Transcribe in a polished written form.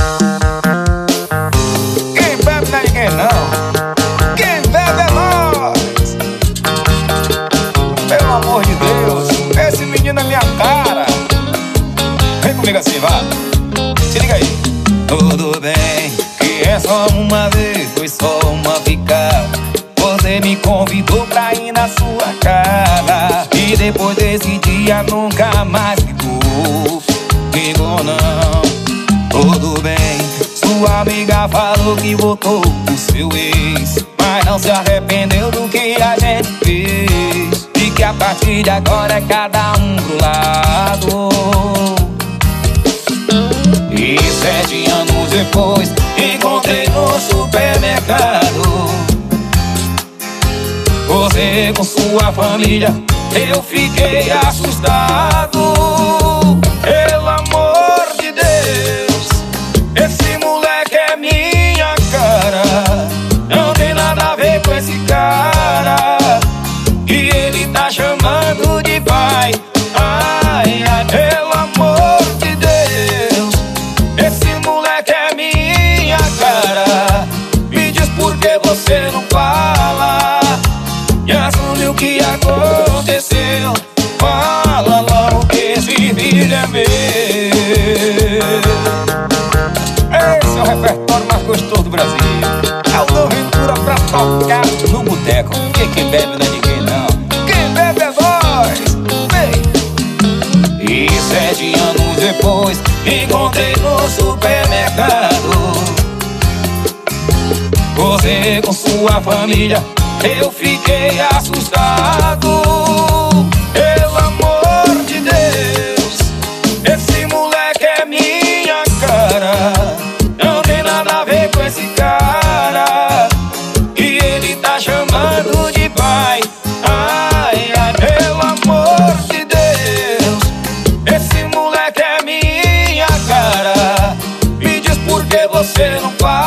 Quem bebe não é ninguém não, quem bebe é nós. Pelo amor de Deus, esse menino é minha cara. Vem comigo assim, vá. Se liga aí. Tudo bem, que é só uma vez, foi só uma ficada. Você me convidou pra ir na sua casa, e depois desse dia nunca mais ficou. Ligou não, tudo bem. Sua amiga falou que voltou pro seu ex, mas não se arrependeu do que a gente fez, e que a partir de agora é cada um pro lado. E 7 anos depois encontrei no supermercado você com sua família, eu fiquei assustado. Pelo amor de Deus, esse moleque é minha cara. Não tem nada a ver com esse cara que ele tá chamando de pai. Ai, ai, pelo amor de Deus, esse moleque é minha cara. Me diz por que você não fala e assume o que aconteceu. Fala logo que esse vídeo é meu. Esse é o repertório mais gostoso do Brasil. É o Dom Ventura pra tocar no boteco. Porque quem bebe não é ninguém não, quem bebe é nós. Vem. E 7 anos depois encontrei no supermercado você com sua família, eu fiquei assustado. Pelo amor de Deus, esse moleque é minha cara. Não tem nada a ver com esse cara que ele tá chamando de pai. Ai, ai, pelo amor de Deus, esse moleque é minha cara. Me diz por que você não faz